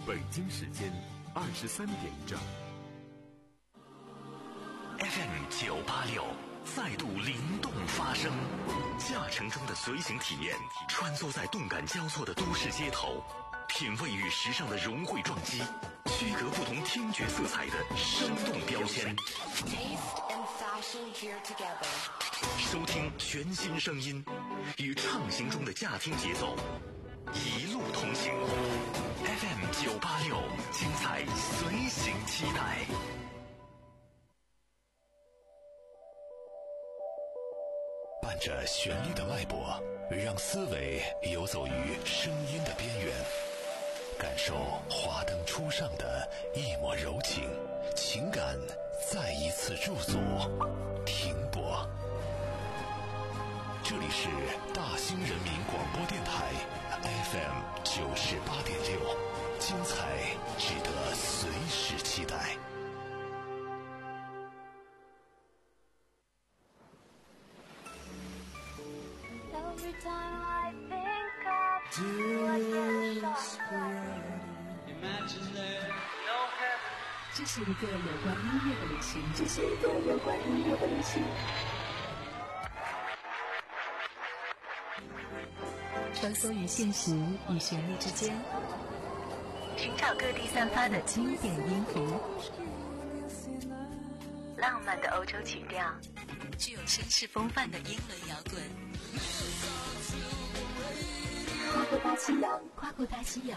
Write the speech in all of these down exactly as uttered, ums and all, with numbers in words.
北京时间二十三点整。 F M 九八六再度灵动发声，驾乘中的随行体验，穿梭在动感交错的都市街头，品味与时尚的融汇撞击，区隔不同听觉色彩的生动标签。收听全新声音，与畅行中的驾听节奏，一路同行。F M 九八六，精彩随行期待。伴着旋律的脉搏，让思维游走于声音的边缘，感受华灯初上的一抹柔情，情感再一次驻足停泊。这里是大兴人民广播电台 F M 九十八点六，精彩值得随时期待。 Every time I think of you, I get shocked. Imagine there no heaven. 这是一个有关音乐的旅行，这是一个有关音乐的旅行。穿梭于现实与旋律之间， 寻找各地散发的经典音符，浪漫的欧洲曲调，具有绅士风范的英伦摇滚。 跨过大西洋，跨过大西洋，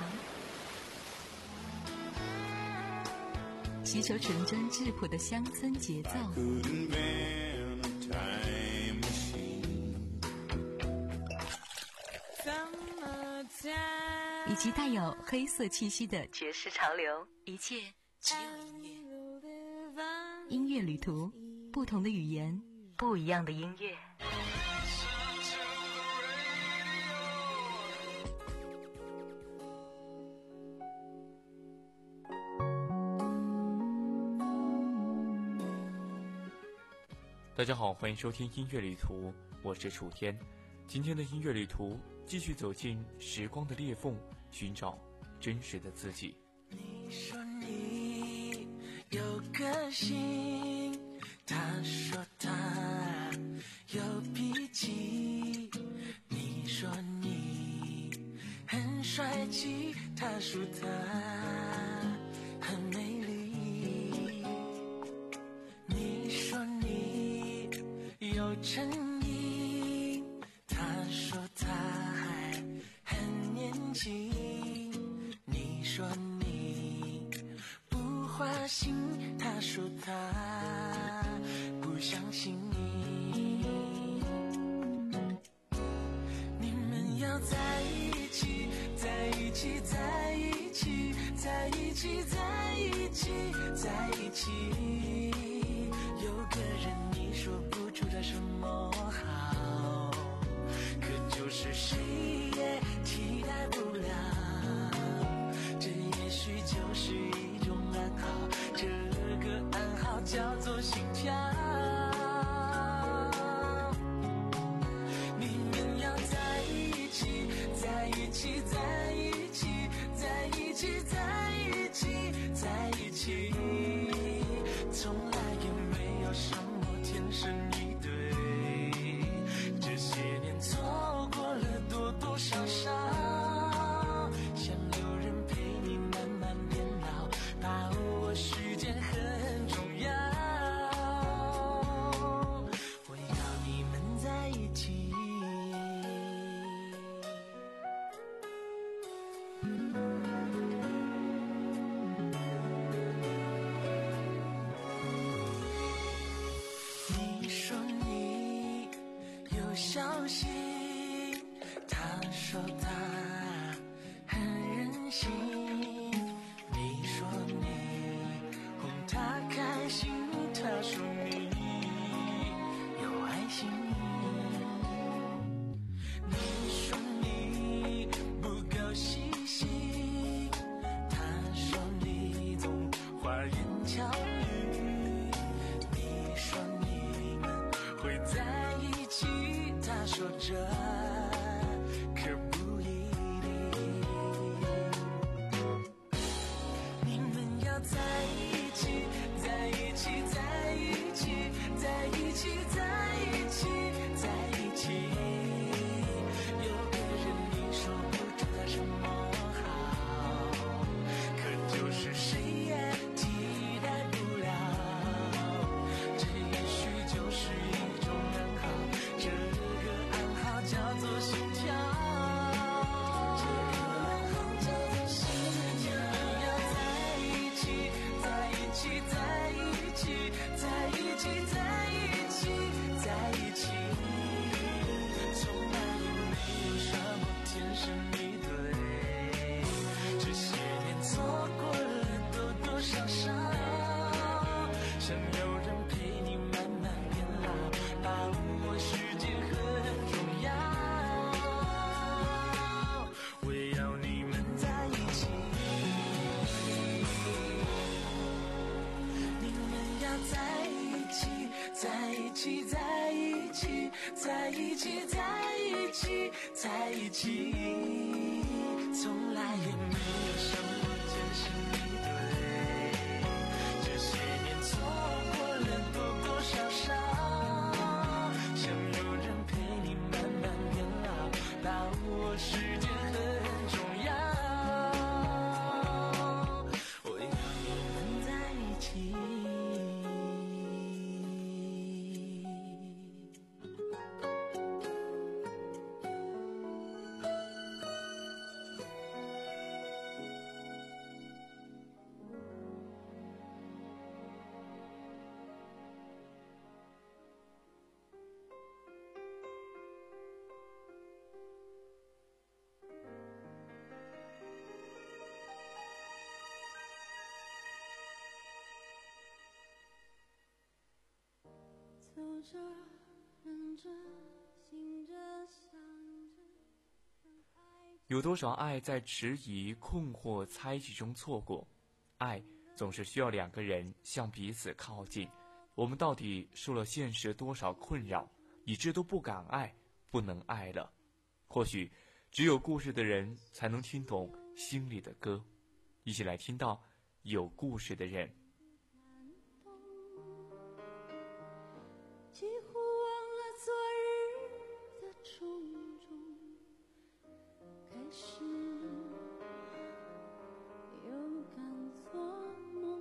携手纯真质朴的乡村节奏，以及带有黑色气息的爵士潮流，一切只有音乐。 音乐旅途，不同的语言， 不一样的音乐。 大家好，欢迎收听音乐旅途，我是楚天。今天的音乐旅途继续走进时光的裂缝，寻找真实的自己。 你说你有个性，他说他有脾气，你说你很帅气，他说他很美丽，你说你有诚意，他说他还很年轻，你说你不花心，他说他不相信你，你们要在一起，在一起，在一起，在一起，在一起，在一起，有个人你说不出他什么好，可就是谁也替代不了，这也许就是一种暗号，这个暗号叫做心跳。你们要在一起，在一起，在一起，在一起，在一起，在一起，从来也没有什么天生一对，这些年错过了多多少少，想有人陪你慢慢变老，把握时间很重要，我要你们在一起。你说你有小心，他说他很任性，你说你哄他开心，他说你有爱心，你说你不够细心，他说你总花言巧语，你说你们会在一起，他说这可不一要在一起，在一起，在一起，在一起，在一起，在一起。有个人你说不知道什么好，可就是谁也替代不了。这也许就是一种暗号，这个暗号叫做心跳。这个暗号叫做心跳。要在一起，在一起，在一起，在一起，在一起，在一起。从来也没有什么天生一对，这些年错过了多多少少，想有人陪你慢慢变老，把握时间很重要。我也要你们在一起，你们要在一起，在一起，在一起，在一起，在一起，在一起。从来也没有什么天生一对，这些年错过了多多少少，想有人陪你慢慢变老，把握时间很重要。我要你们在一起。 走着，忍着，醒着，想着，让爱有多少爱在迟疑、困惑、猜忌中错过？爱总是需要两个人向彼此靠近。我们到底受了现实多少困扰，以致都不敢爱，不能爱了？或许只有故事的人才能听懂心里的歌。一起来听到有故事的人。 几乎忘了昨日的种种，开始又敢做梦。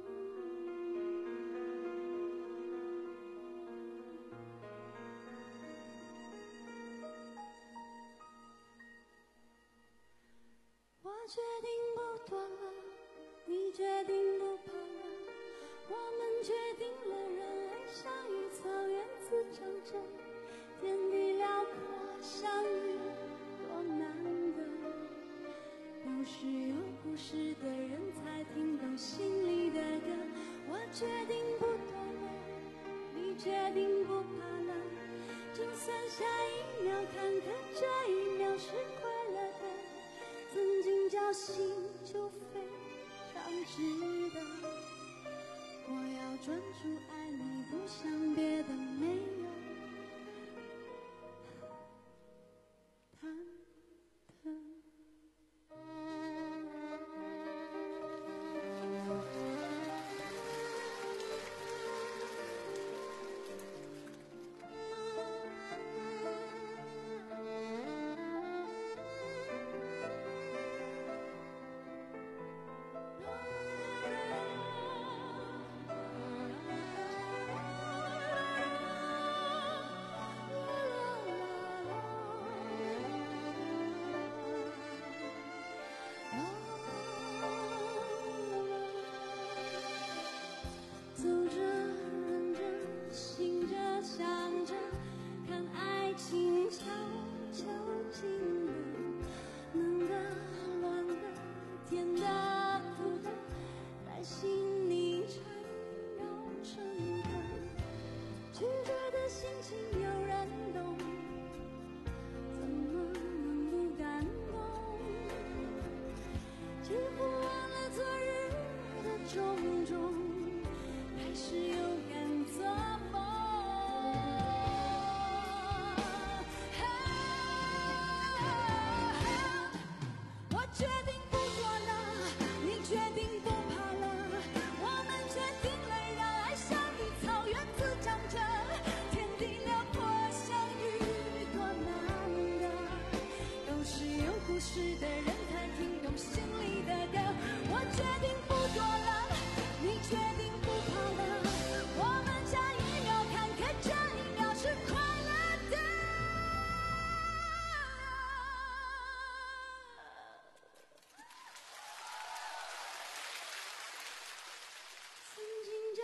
我决定不躲了，你决定不怕了，我们决定了，人类相遇，草原滋长着，天地辽阔，相遇多难得。有时有故事的人才听懂心里的歌。我决定不躲了，你决定不怕了，就算下一秒看看这一秒是快乐的，曾经侥幸就非常值得。我要专注爱你，不想别的，没有忐忑。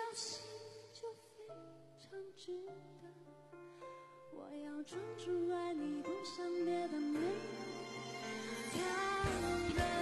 心就非常值得。我要专注爱你，不想别的没有谈的。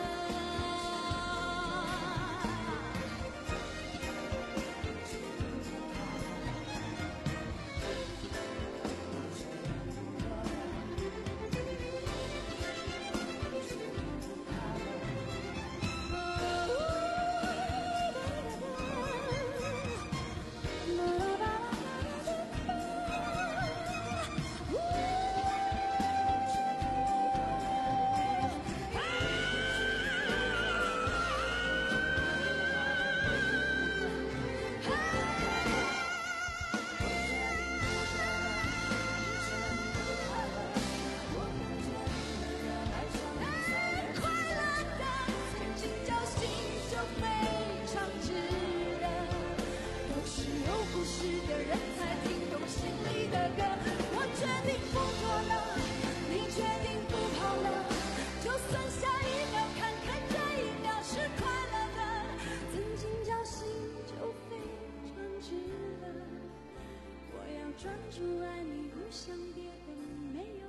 专注爱你，不想别的没有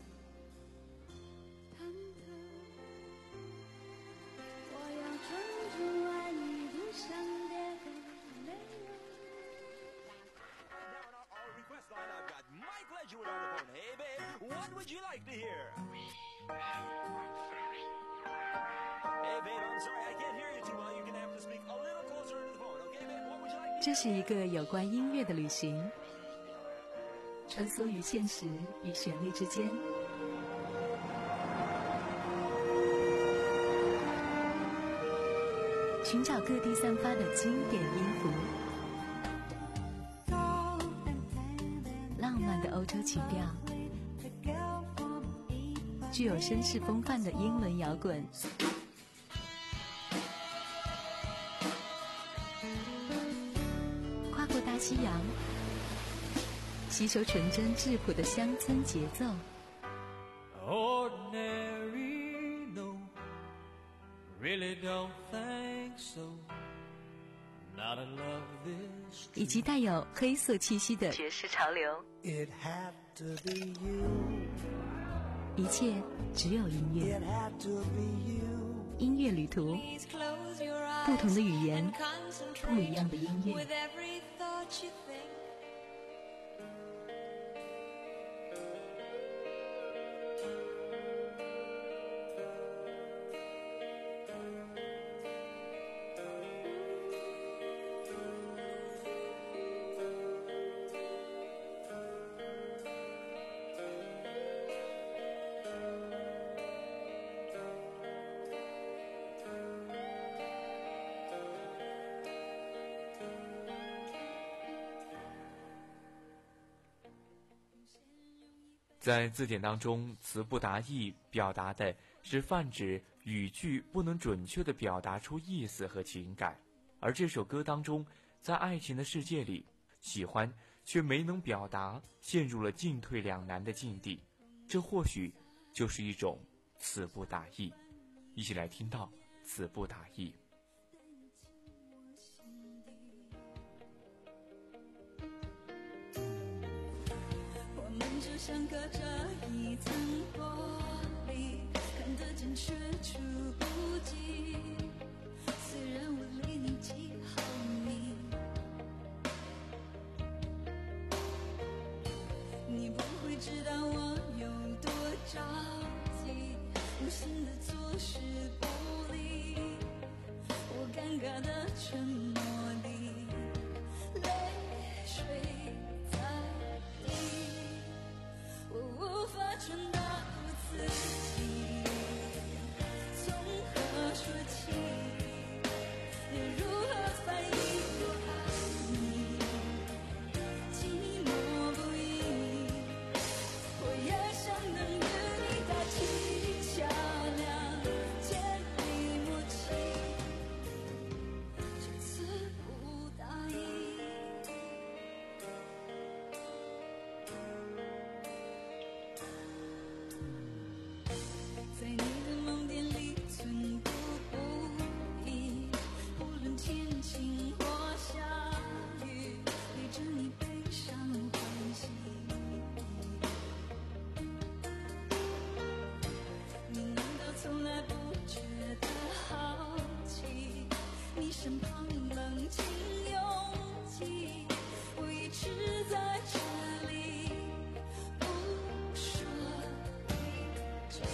忐忑。我要专注爱你，不想别的没有。 Our request line, I've got Mike Ledgewood on the phone. Hey, babe, what would you like to hear? Hey, babe, I'm sorry, I can't hear you too well. You're gonna have to speak a little closer to the phone, okay, babe? What would you like to hear? 这是一个有关音乐的旅行，穿梭于现实与旋律之间，寻找各地散发的经典音符，浪漫的欧洲情调，具有绅士风范的英伦摇滚，跨过大西洋，吸收纯真质朴的乡村节奏。 Ordinary, no, really don't think so. Not in love this. 以及带有黑色气息的爵士潮流。 It had to be you. 一切只有音乐。 It had to be you. 音乐旅途，不同的语言，不一样的音乐。 在字典当中，词不达意表达的是泛指语句不能准确地表达出意思和情感，而这首歌当中，在爱情的世界里，喜欢却没能表达，陷入了进退两难的境地，这或许就是一种词不达意。一起来听到词不达意。 像隔着一层玻璃，看得见却触不及。虽然我离你几毫米，你不会知道我有多着急，无心的坐视不理，我尴尬的沉默里，泪水在滴。 我无法传达我自己，从何说起？又如何翻译我爱你？寂寞不已，我也想能与你打起桥梁，建立默契。这次身旁冷清拥挤，我一直在这里不说一句，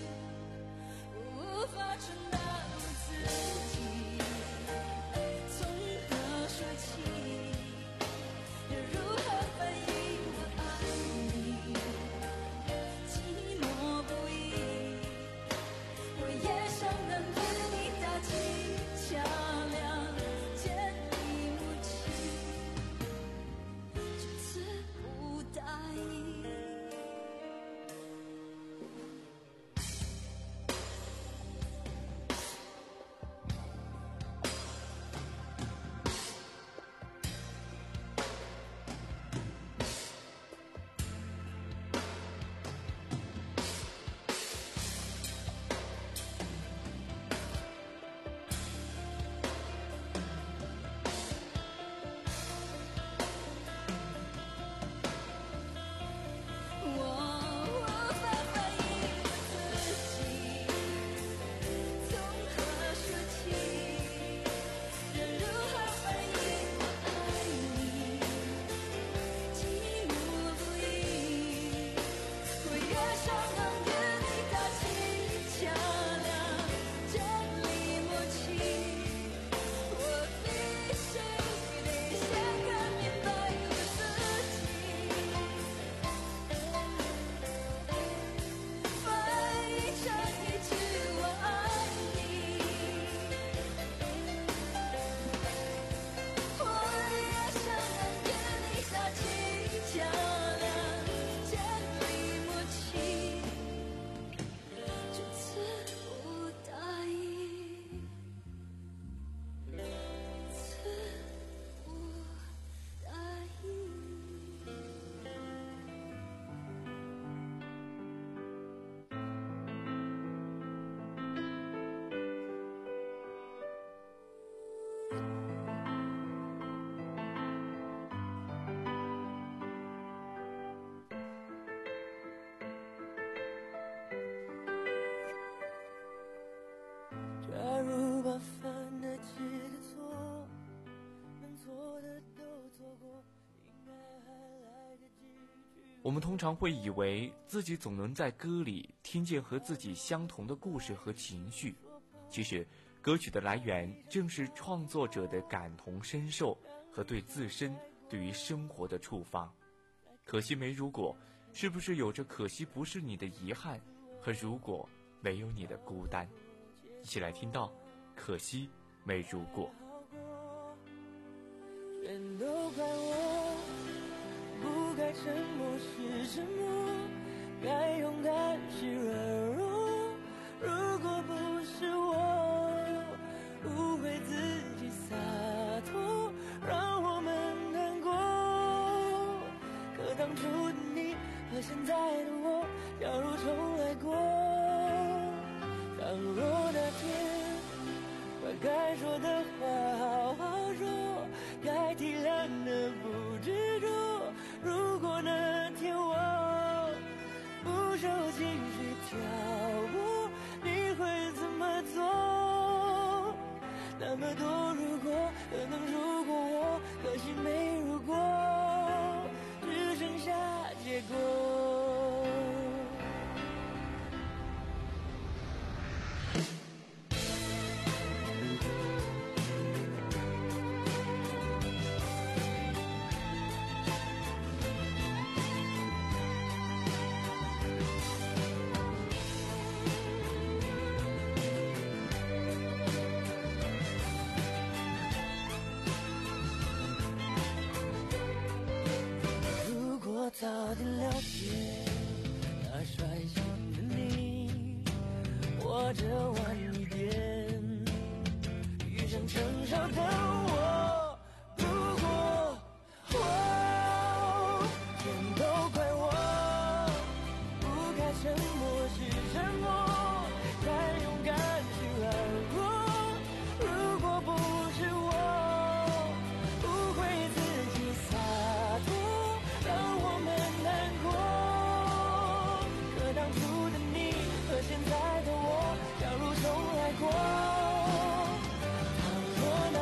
无法承担我自己，从何说起，又如何反应我爱你，寂寞不已，我也想能与你打情桥梁，建立默契，就此不答应。 假如把犯得起的错，能错的都错过，应该还来得及。 我们通常会以为自己总能在歌里听见和自己相同的故事和情绪，其实歌曲的来源正是创作者的感同身受和对自身对于生活的触发。可惜没如果，是不是有着可惜不是你的遗憾和如果没有你的孤单？一起来听到可惜没如果。 全都怪我，不该沉默是沉默，该勇敢是软弱。如果不是我误会自己洒脱，让我们难过。可当初的你和现在的我，假如重来过，倘若那天把该说的话好好说，该体谅的不执着。如果那天我不受情绪挑拨，你会怎么做？那么多如果，可能如果我，可惜没如果，只剩下结果。早点了解那率性的你，或者晚一点遇上成熟的我。如果我全都怪我，不该沉默是沉默，该勇敢是软弱。如果不是我不会自己洒脱，让我们难过。可当初的你和现在的我，假如重来过，倘若那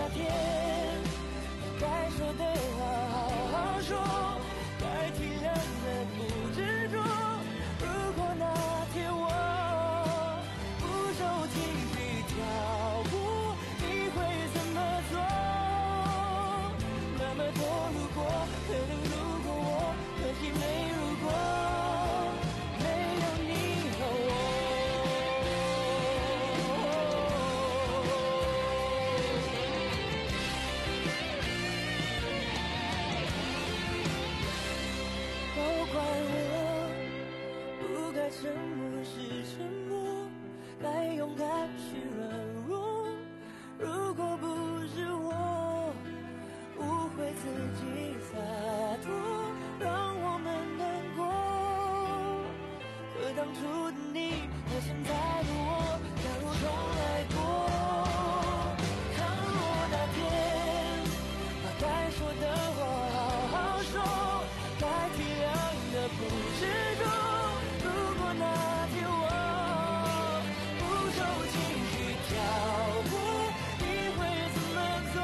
什么是沉默？该勇敢是软弱。如果不是我误会自己洒脱，让我们难过。可当初的你和现在的我，假如重来过，倘若那天把该说的话好好说，该体谅的不执着。如果那天我不受情绪挑拨，你会怎么做？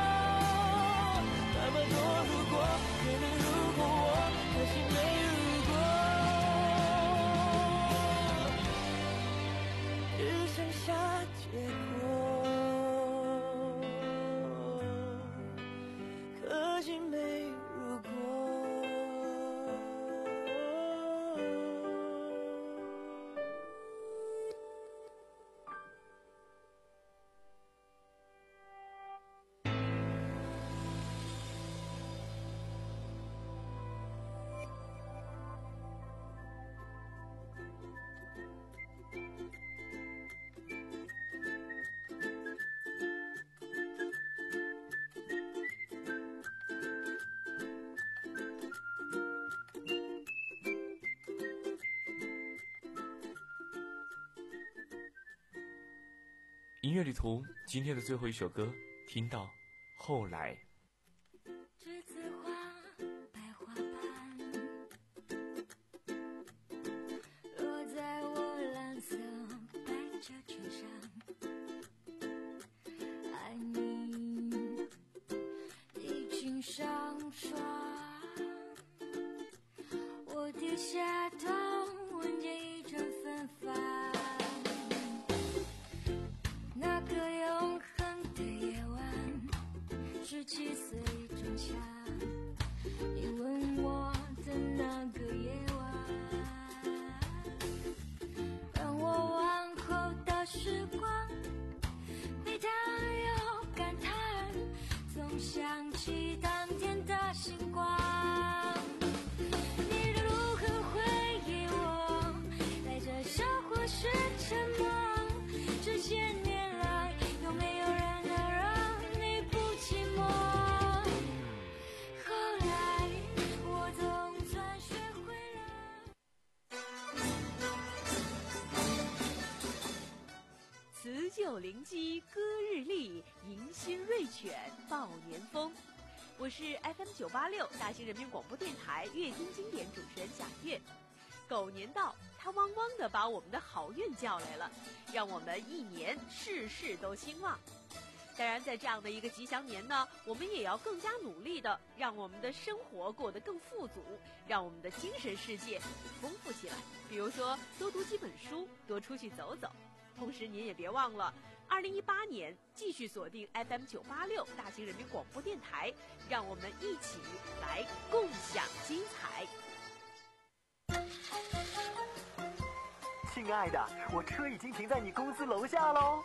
那么多如果，可能如果我可惜没如果，只剩下结果，可惜没如果。 音乐旅途今天的最后一首歌，听到后来。 栀子花白花瓣落在我蓝色百褶裙上，爱你已经上霜，我低下头闻见一阵芬芳。那个永恒的夜晚，十七岁仲夏，你吻我的那个夜晚，让我往后的时光回头又感叹，总想起当天的星光。你如何回忆我，带着笑或是沉默，这些年来有没有人能让你不寂寞？后来我总算学会了。 辞旧临机歌日丽，迎新瑞犬报年风。我是 F M 九八六大兴人民广播电台乐听经典主持人贾月。狗年到，它汪汪地把我们的好运叫来了，让我们一年事事都兴旺。当然，在这样的一个吉祥年呢，我们也要更加努力的让我们的生活过得更富足，让我们的精神世界丰富起来。比如说，多读几本书，多出去走走。同时，您也别忘了，二零一八年继续锁定 F M 九八六大兴人民广播电台，让我们一起来共享精彩。 亲爱的，我车已经停在你公司楼下喽。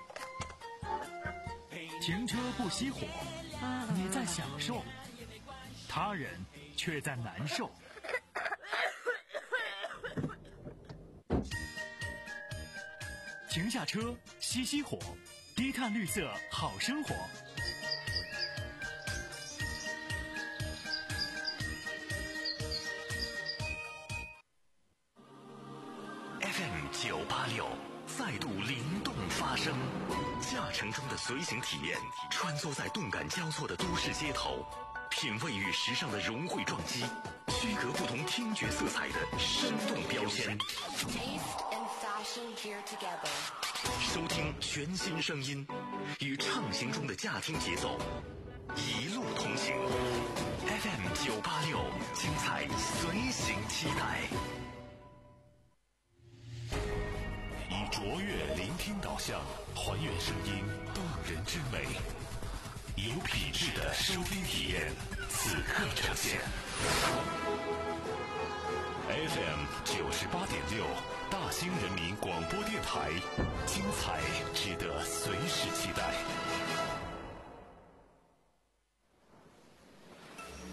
停车不熄火，你在享受，他人却在难受。停下车，熄熄火，低碳绿色好生活。 F M 九八六再度灵动发声，驾乘中的随行体验，穿梭在动感交错的都市街头，品味与时尚的融汇撞击，区隔不同听觉色彩的生动标签。收听全新声音，与畅行中的驾听节奏，一路同行。F M 九八六，精彩随行期待。以卓越聆听导向，还原声音动人之美，有品质的收听体验，此刻呈现。F M 九十八点六，大兴人民广播电台，精彩值得随时期待。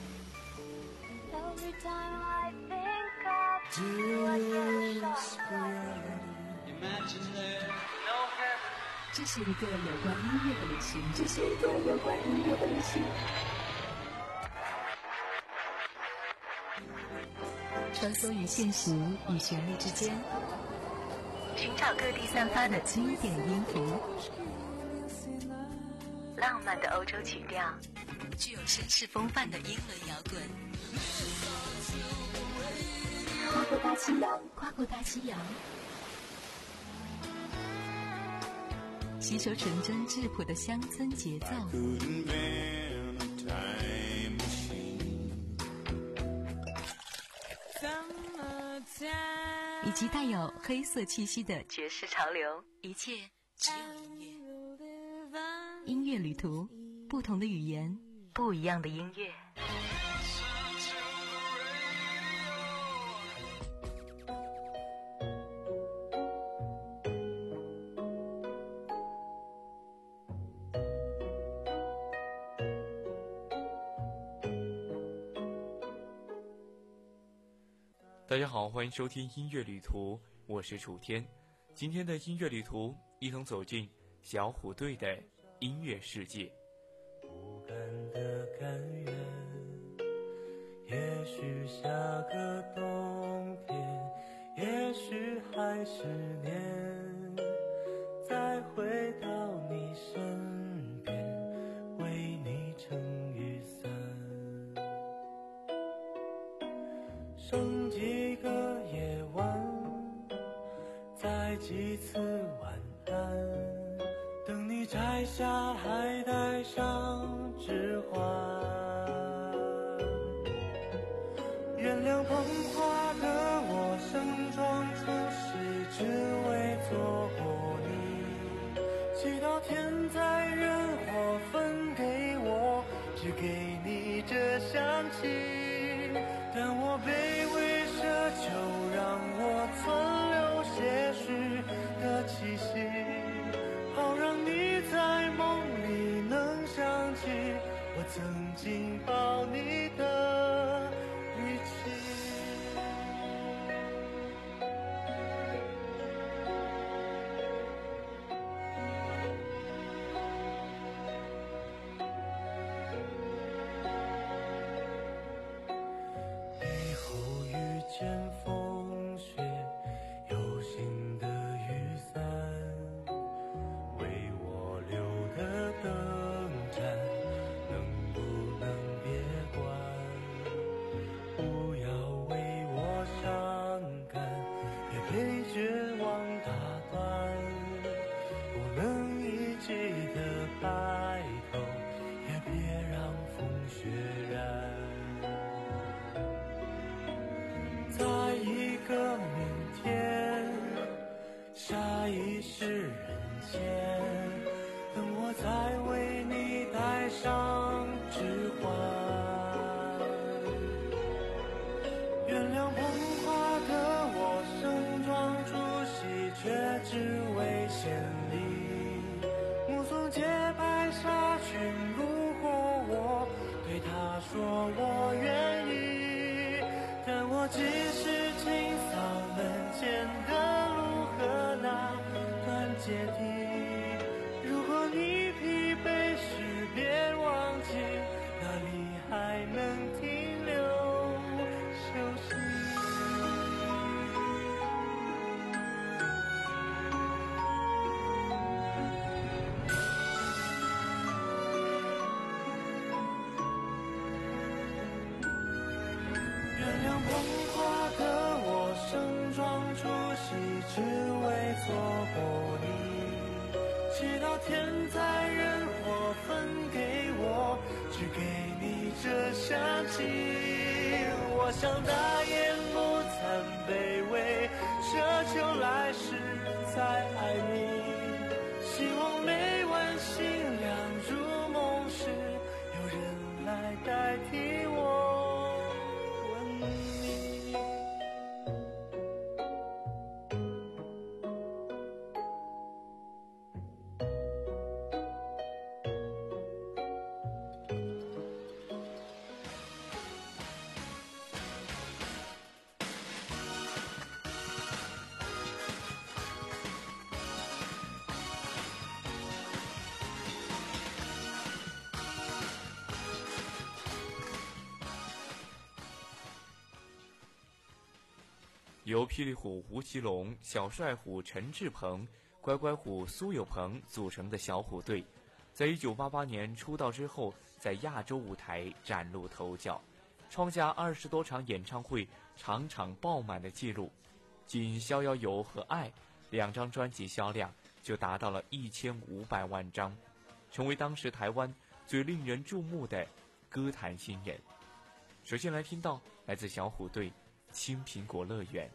Every time I think of you, I get a shock. imagine there's no heaven. 这是一个有关音乐的旅行，这是一个有关音乐的旅行。穿梭于现实与旋律之间， 寻找各地散发的经典音符， 浪漫的欧洲曲调，具有绅士风范的英伦摇滚。 跨过大西洋，跨过大西洋，吸收纯真质朴的乡村节奏，以及带有黑色气息的爵士潮流，一切只有音乐。 音乐旅途，不同的语言， 不一样的音乐。 大家好，欢迎收听音乐旅途，我是楚天。今天的音乐旅途，一同走进小虎队的音乐世界。 不甘的甘愿，也许下个冬天，也许还是年，再回到你身边，为你撑雨伞。剩几个夜晚，再几次晚安，等你摘下还带上指环。原谅捧花的我盛装出席，只为错过你。祈祷天灾人祸分给我，只给你这香气。但我卑微奢求，让我存留些许的气息，好让你在梦里能想起我曾经抱你的语气。见风雪，有心的雨伞，为我留的灯盏，能不能别关？不要为我伤感，别被绝望打断。不能一起的白头，也别让风雪染。在一个明天，下一世人间，等我再为你戴上指环。原谅捧花的我盛装出席，却只为献礼。目送洁白纱裙路过我，对她说我愿意。但我只是清扫门前的路和那段阶梯。如果你疲惫时，别忘记哪里还能停留休息。原谅捧花的我盛装出席，只为错过你。祈祷天灾人祸分给我，只给你这香气。我想大言不惭卑微，奢求来世再爱你。希望每晚星亮入梦时，有人来代替我。 由霹雳虎吴奇隆、小帅虎陈志鹏、乖乖虎苏有朋组成的小虎队，在一九八八年出道之后，在亚洲舞台崭露头角，创下二十多场演唱会场场爆满的记录。仅《逍遥游》和《爱》两张专辑销量就达到了一千五百万张，成为当时台湾最令人注目的歌坛新人。首先来听到来自小虎队《青苹果乐园》。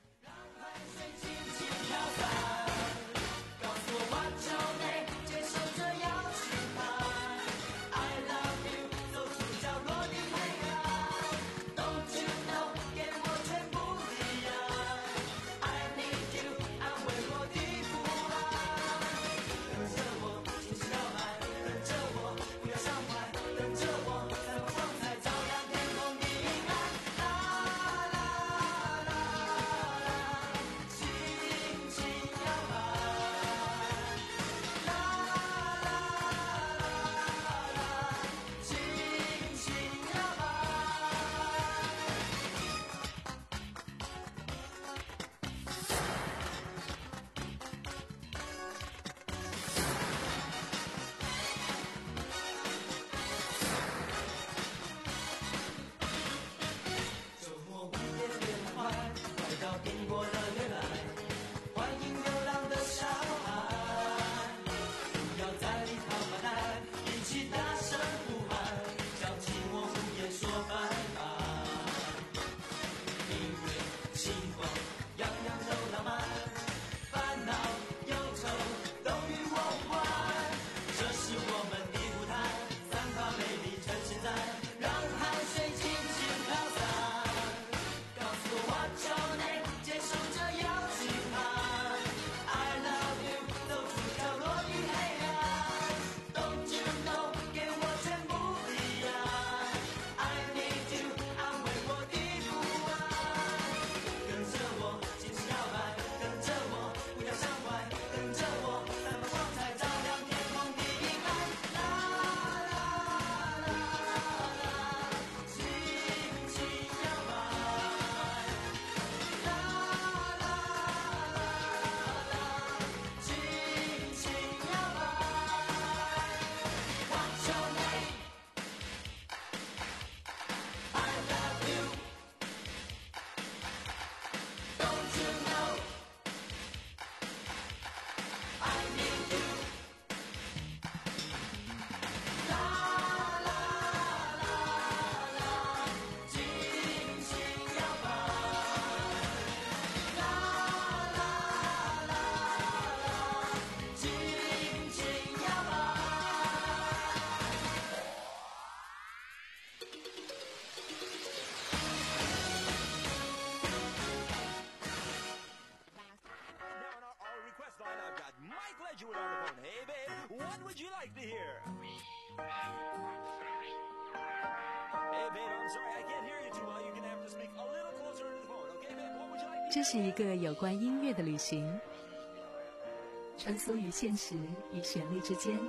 这是一个有关音乐的旅行，穿梭于现实与旋律之间，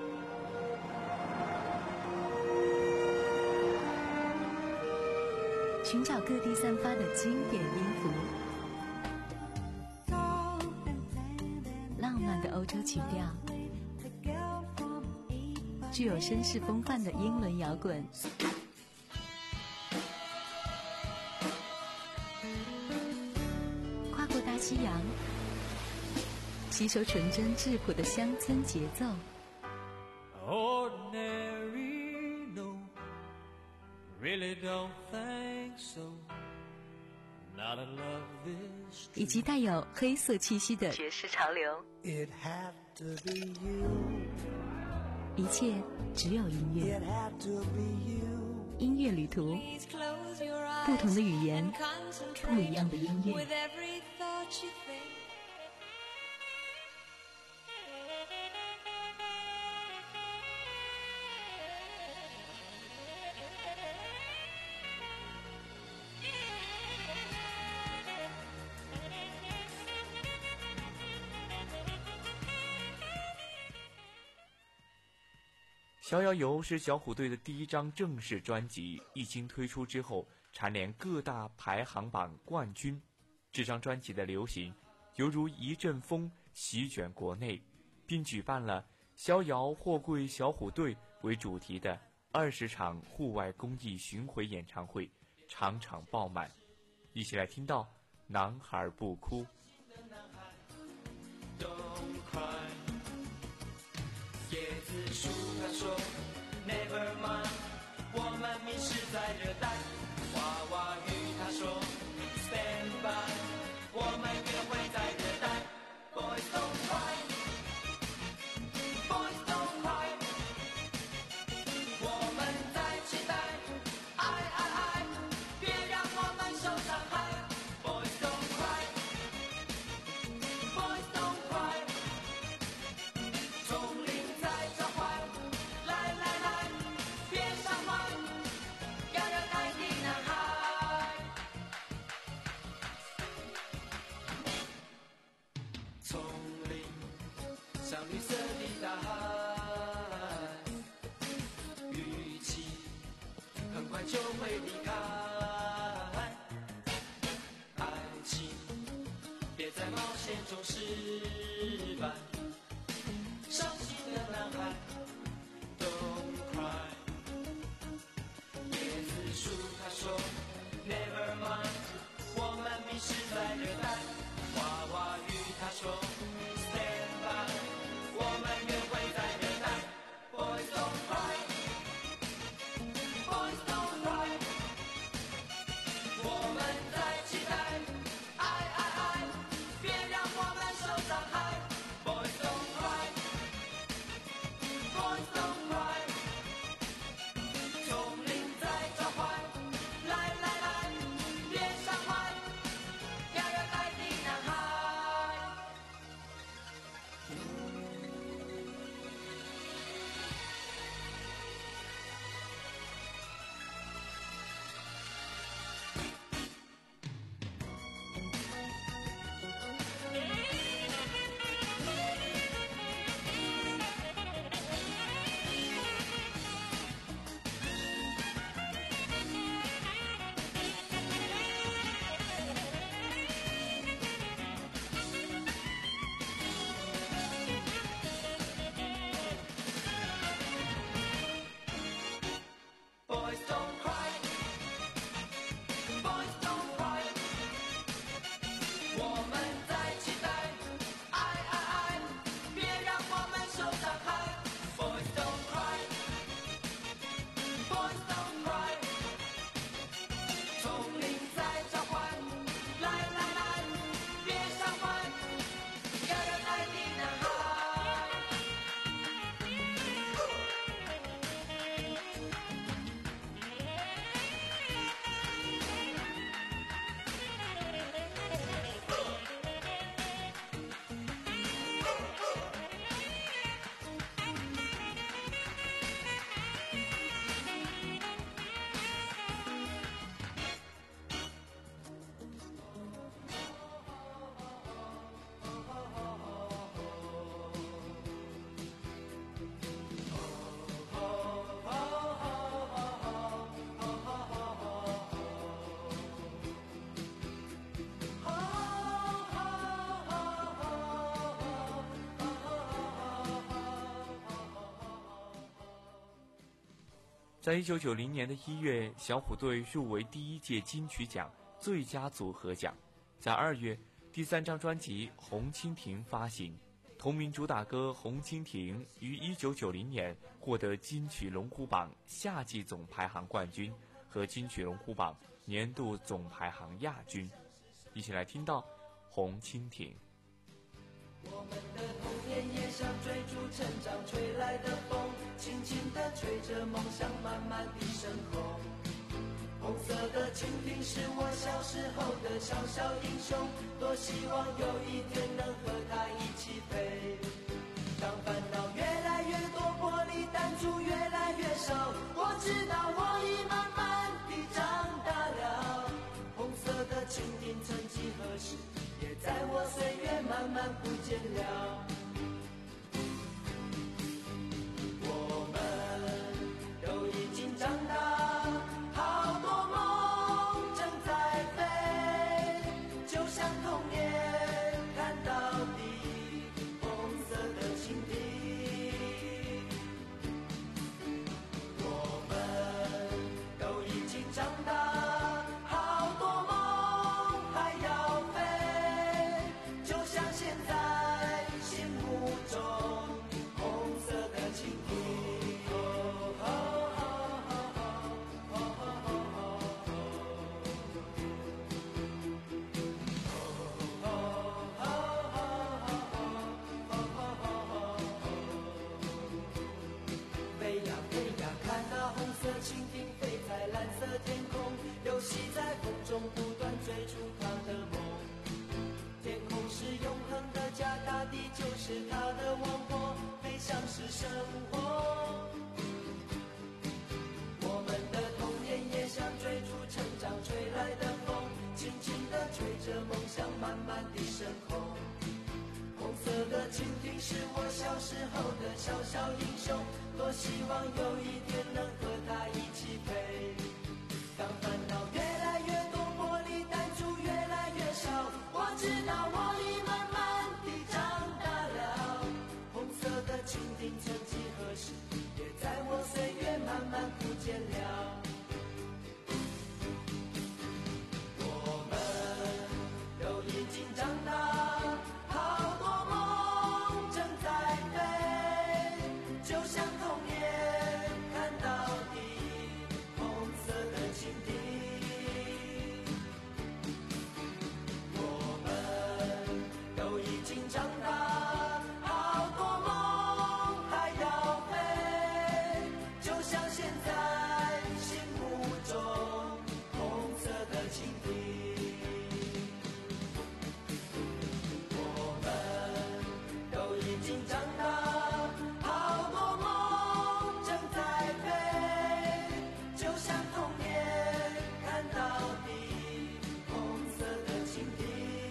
寻找各地散发的经典音符，浪漫的欧洲曲调，具有绅士风范的英伦摇滚，跨过大西洋，吸收纯真质朴的乡村节奏。 Ordinary, no, really don't think so. Not a love this 以及带有黑色气息的爵士潮流。 It had to be you. 一切只有音乐。 It had to be you. 音乐旅途，不同的语言，不一样的音乐。 逍遥游是小虎队的第一张正式专辑，一经推出之后蝉联各大排行榜冠军。 这张专辑的流行犹如一阵风席卷国内，并举办了逍遥货柜小虎队为主题的二十场户外公益巡回演唱会，场场爆满。一起来听到男孩不哭。 椰子树他说 Never mind， 我们迷失在热带。娃娃鱼他说 Stand by， 我们约会在热带。Boys don't cry， Boys don't cry， 我们在期待，爱爱爱，别让我们受伤害。Boys don't cry， Boys don't cry， 丛林在召唤，来来来，别伤怀，要让爱的男孩。丛林像绿色的大海，雨季很快就会离开。爱情别在冒险中失败，伤心的男孩 Don't cry。 椰子树他说 Never mind， 我们迷失在热带。娃娃鱼他说 Stand by， 我们约会在热带。 Boys don't cry， Boys don't cry， 我们在期待，爱爱爱，别让我们受伤害。 Boys don't cry， Boys don't cry， 丛林在召唤，来来来，别伤怀，要让爱的男孩。Boys don't cry， Boys don't cry， 我们在期待，爱爱爱，别让我们受伤害。 Boys don't cry， Boys don't cry， 丛林在召唤，来来来，别伤怀，要让爱的男孩。 在一九九零年的一月，小虎队入围第一届金曲奖最佳组合奖。在二月，第三张专辑《红蜻蜓》发行，同名主打歌《红蜻蜓》于一九九零年获得金曲龙虎榜夏季总排行冠军和金曲龙虎榜年度总排行亚军。一起来听到《红蜻蜓》。 我们的童年也像追逐成长吹来的风，轻轻地吹着梦想慢慢地升空。红色的蜻蜓是我小时候的小小英雄，多希望有一天能和它一起飞。当烦恼越来越多，玻璃弹珠越来越少，我知道我已慢慢地长大了。红色的蜻蜓曾几何时也在我岁月慢慢不见了。我们都已经长大，好多梦正在飞，就像蜻蜓飞在蓝色天空，游戏在风中不断追逐它的梦。天空是永恒的家，大地就是它的王国，飞翔是生活。我们的童年也像追逐成长吹来的风，轻轻地吹着梦想慢慢地升空。红色的蜻蜓是我小时候的小小英雄，多希望有一天能和它一起飞。当烦恼越来越多，玻璃弹珠越来越少，我知道我已慢慢地长大了。红色的蜻蜓曾几何时也在我岁月慢慢枯竭了。我们都已经长大，好多梦正在飞，就像童年看到的红色的蜻蜓。我们都已经长大，好多梦还要飞，就像现在心目中红色的蜻蜓。我们都已经长大，好多梦正在飞，就像童年看到的红色的蜻蜓。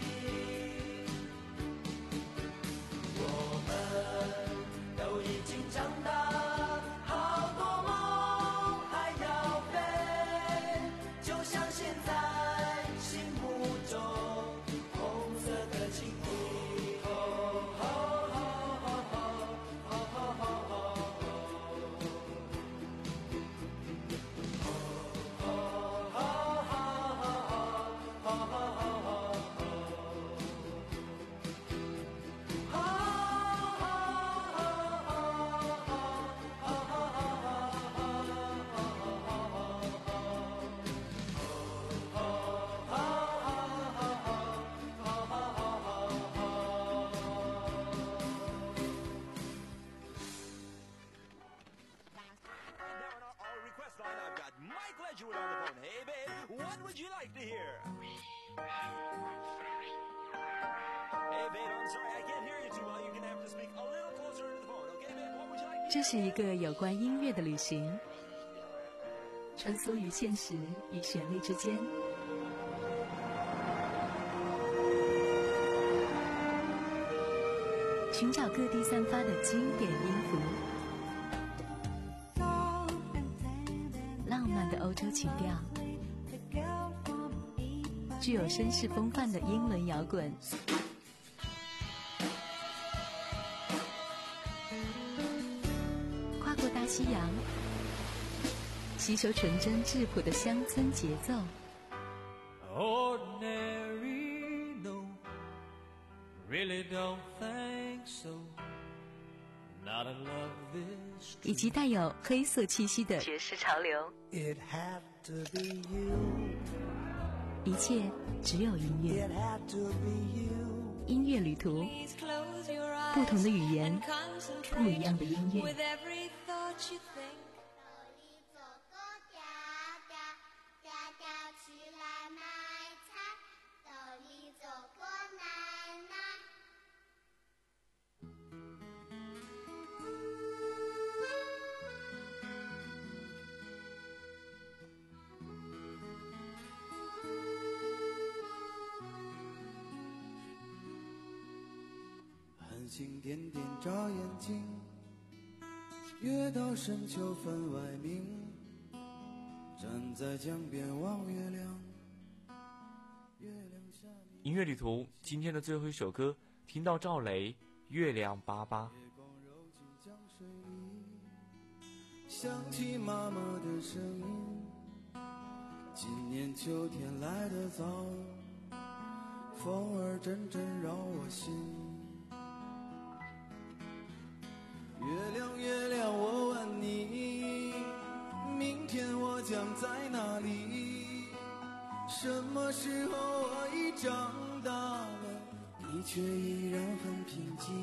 我们都已经长大，好多梦还要飞，就像现在心目中红色的蜻蜓。 这是一个有关音乐的旅行，穿梭于现实与旋律之间，寻找各地散发的经典音符，浪漫的欧洲情调，具有绅士风范的英伦摇滚，跨过大西洋，吸收纯真质朴的乡村节奏。 Ordinary, no, really don't think so. Not a love this 以及带有黑色气息的爵士潮流。 It had to be you. 一切只有音乐。 It had to be you. 音乐旅途，不同的语言，不一样的音乐。 繁星点点眨眼睛，月到深秋分外明。站在江边望月亮，月亮下音乐旅途今天的最后一首歌，听到赵雷《月亮巴巴》。 想起妈妈的声音，今年秋天来得早，风儿阵阵扰我心。月亮月亮我问你，明天我将在哪里？什么时候我已长大了，你却依然很平静。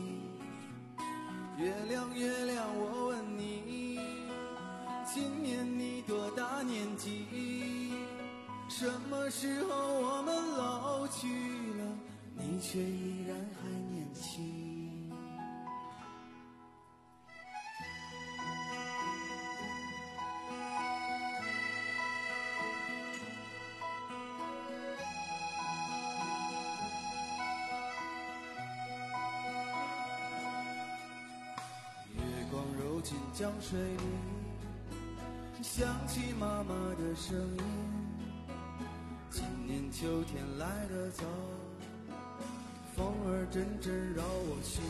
月亮月亮我问你，今年你多大年纪，什么时候我们老去了，你却依然还年轻。进江水里，想起妈妈的声音。今年秋天来得早，风儿阵阵扰我心。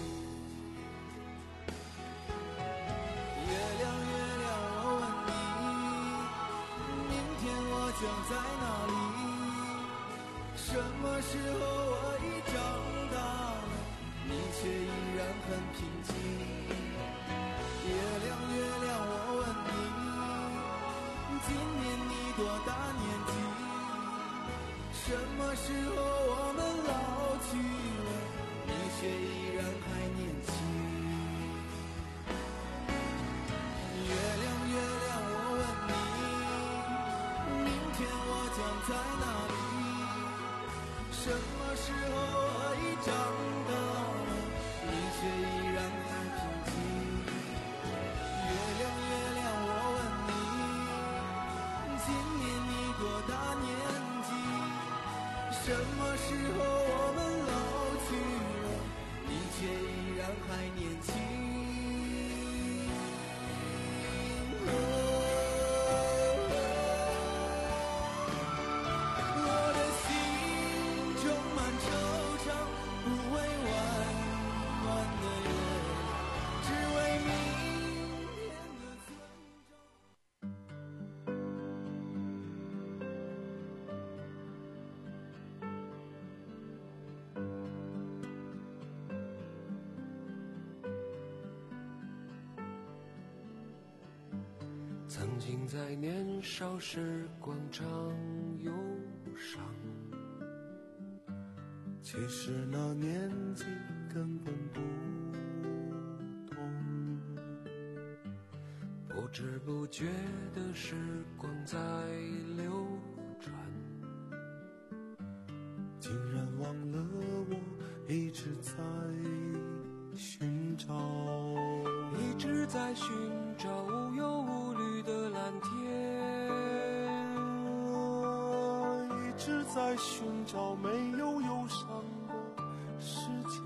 月亮月亮我问你，明天我将在哪里？什么时候我已长大了，你却依然很平静。月亮月亮我问你，今年你多大年纪？什么时候我们老去了，你却依然还年轻。月亮月亮我问你，明天我将在哪里？什么时候我已长大了，你却依然还平静。月亮月亮我问你，今年你多大年纪？什么时候我们老去了，你却依然还年轻。我的心充满惆怅，不为弯弯的月亮，只为明天的村曾经在年少时光常忧伤， 其实那年纪根本不懂， 不知不觉的时光在流转， 竟然忘了我一直在寻找， 一直在寻找无忧无虑的蓝天， 一直在寻找没有忧伤的世界。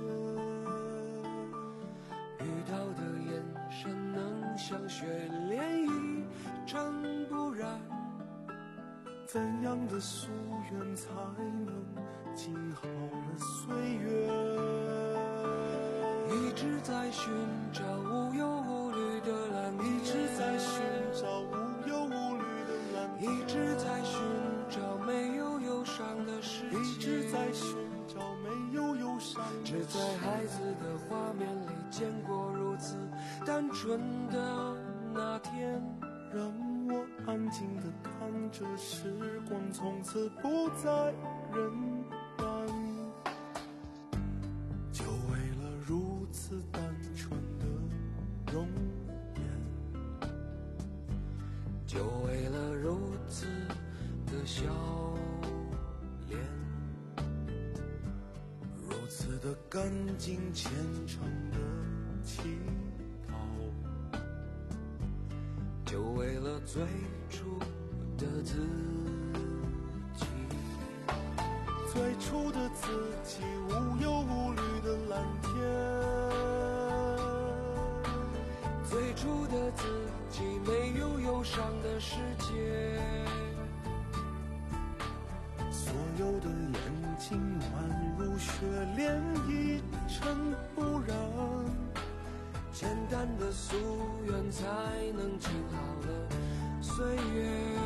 遇到的眼神能像雪涟漪，真不然， 怎样的夙愿才能静好了岁月？ 一直在寻找无忧无虑的蓝天， 一直在寻找无忧无虑的蓝天， 一直在寻找没有忧伤的世界， 一直在寻找没有忧伤的世界。 只在孩子的画面里见过如此单纯的那天， 让我安静地看着时光从此不再荏苒，就为了如此单纯的容颜， 就为了如此的笑脸， 如此的干净虔诚的祈祷， 就为了最初的自己， 最初的自己，无忧无虑的蓝天， 最初的自己，没有忧伤的世界。 所有的眼睛宛如雪莲，一尘不染， 简单的夙愿才能静好了岁月。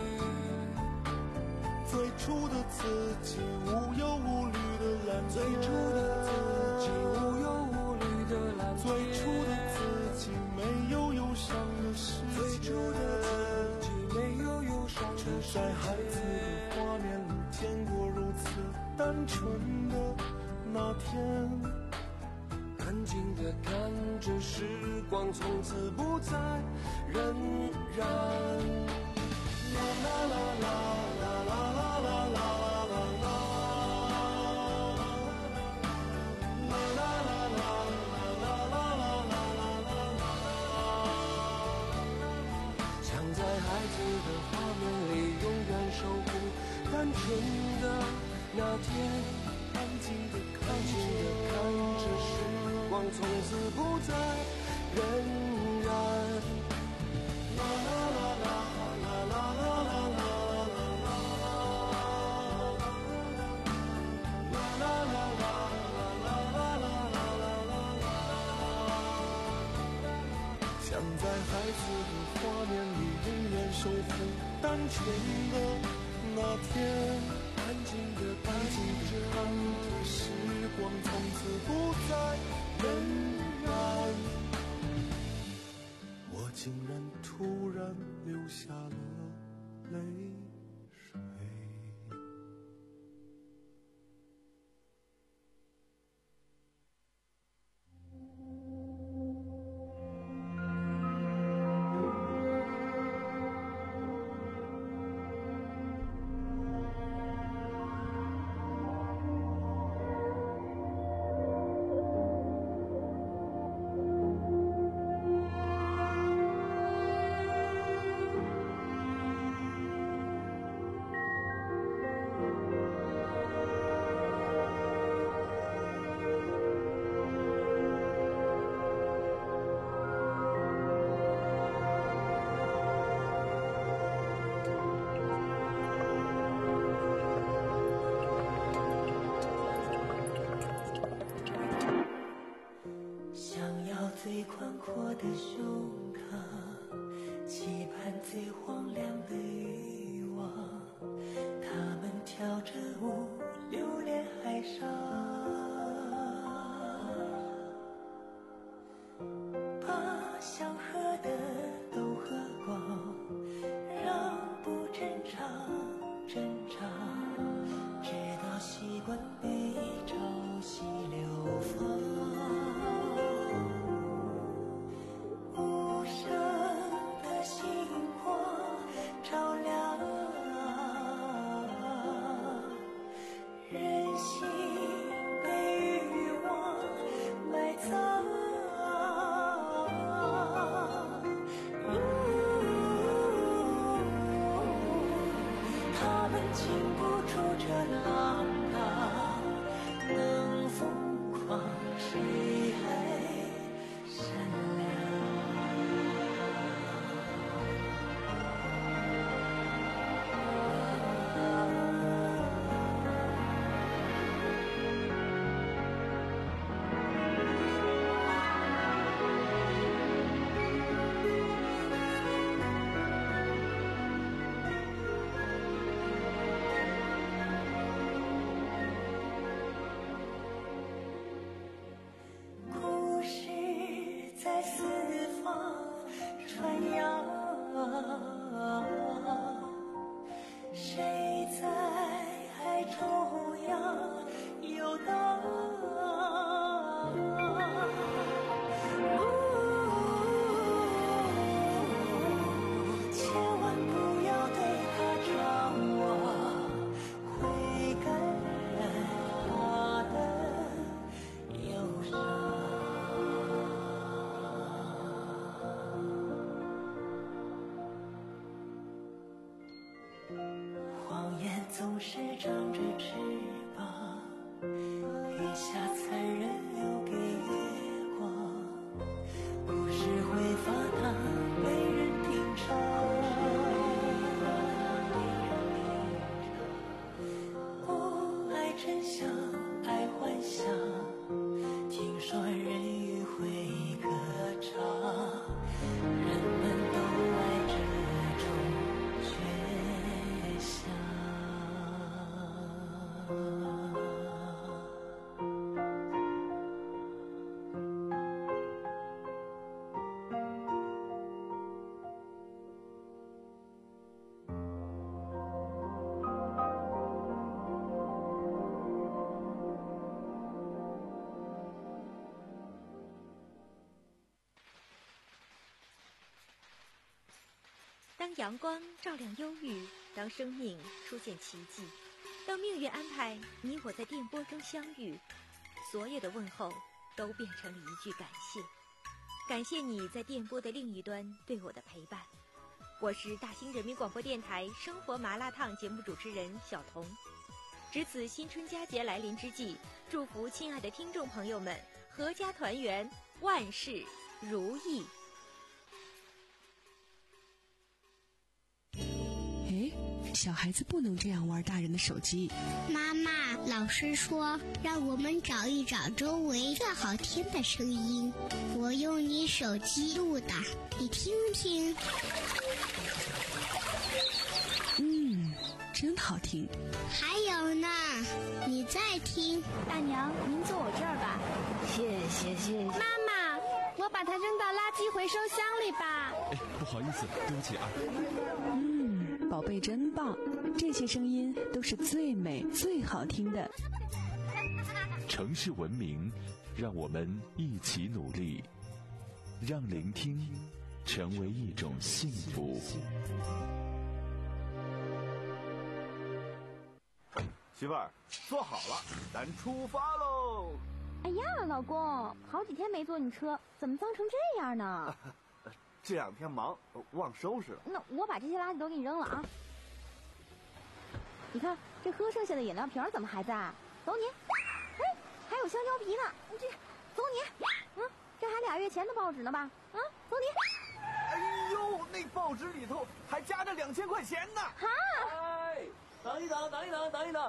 最初的自己，无忧无虑的蓝天， 最初的自己，无忧无虑的蓝天， 最初的自己，没有忧伤的世界， 最初的自己，没有忧伤的世界。 只在孩子的画面里见过如此单纯的那天， 安静地看着时光从此不再荏苒。 啦啦孩子的画面里永远守护单纯的那天，安静的看着看着时光从此不再荏苒。啦啦啦啦啦啦啦啦啦想在孩子的画面里永远守护单纯的那天，安静的安静的看着时光从此不再荏苒。我竟然突然流下了泪水。 最宽阔的胸膛，期盼最荒凉的欲望，他们跳着舞流连海上，把想喝的都喝光，让不正常挣扎，直到习惯被潮汐流放。禁不住这浪浪，能疯狂，谁还善良？谁在海中央游荡？千万不要对他张望，会感染他的忧伤。谎言总是长着翅膀，雨下残忍留给月光，故事会发烫，没人品尝。我爱真相，爱幻想，听说人鱼会歌唱，人们都爱这种绝响。 当阳光照亮忧郁，当生命出现奇迹，当命运安排你我在电波中相遇，所有的问候都变成了一句感谢。感谢你在电波的另一端对我的陪伴。 我是大兴人民广播电台生活麻辣烫节目主持人小彤。值此新春佳节来临之际，祝福亲爱的听众朋友们阖家团圆，万事如意。 哎，小孩子不能这样玩大人的手机。 妈妈，老师说让我们找一找周围最好听的声音，我用你手机录的，你听听。 嗯，真好听。 还有呢，你再听。 大娘，您坐我这儿吧。 谢谢谢谢。 妈妈，我把它扔到垃圾回收箱里吧。 哎，不好意思，对不起啊。 嗯，宝贝真棒，这些声音都是最美最好听的。 城市文明，让我们一起努力，让聆听成为一种幸福。 媳妇儿，坐好了，咱出发喽！ 哎呀，老公，好几天没坐你车，怎么脏成这样呢？ 这两天忙，忘收拾了。 那我把这些垃圾都给你扔了啊！你看，这喝剩下的饮料瓶怎么还在？走你！哎，还有香蕉皮呢，你这，走你！嗯，这还俩月前的报纸呢吧？啊，走你！ 哎呦，那报纸里头还夹着两千块钱呢！ 哈！ 哎，等一等，等一等，等一等。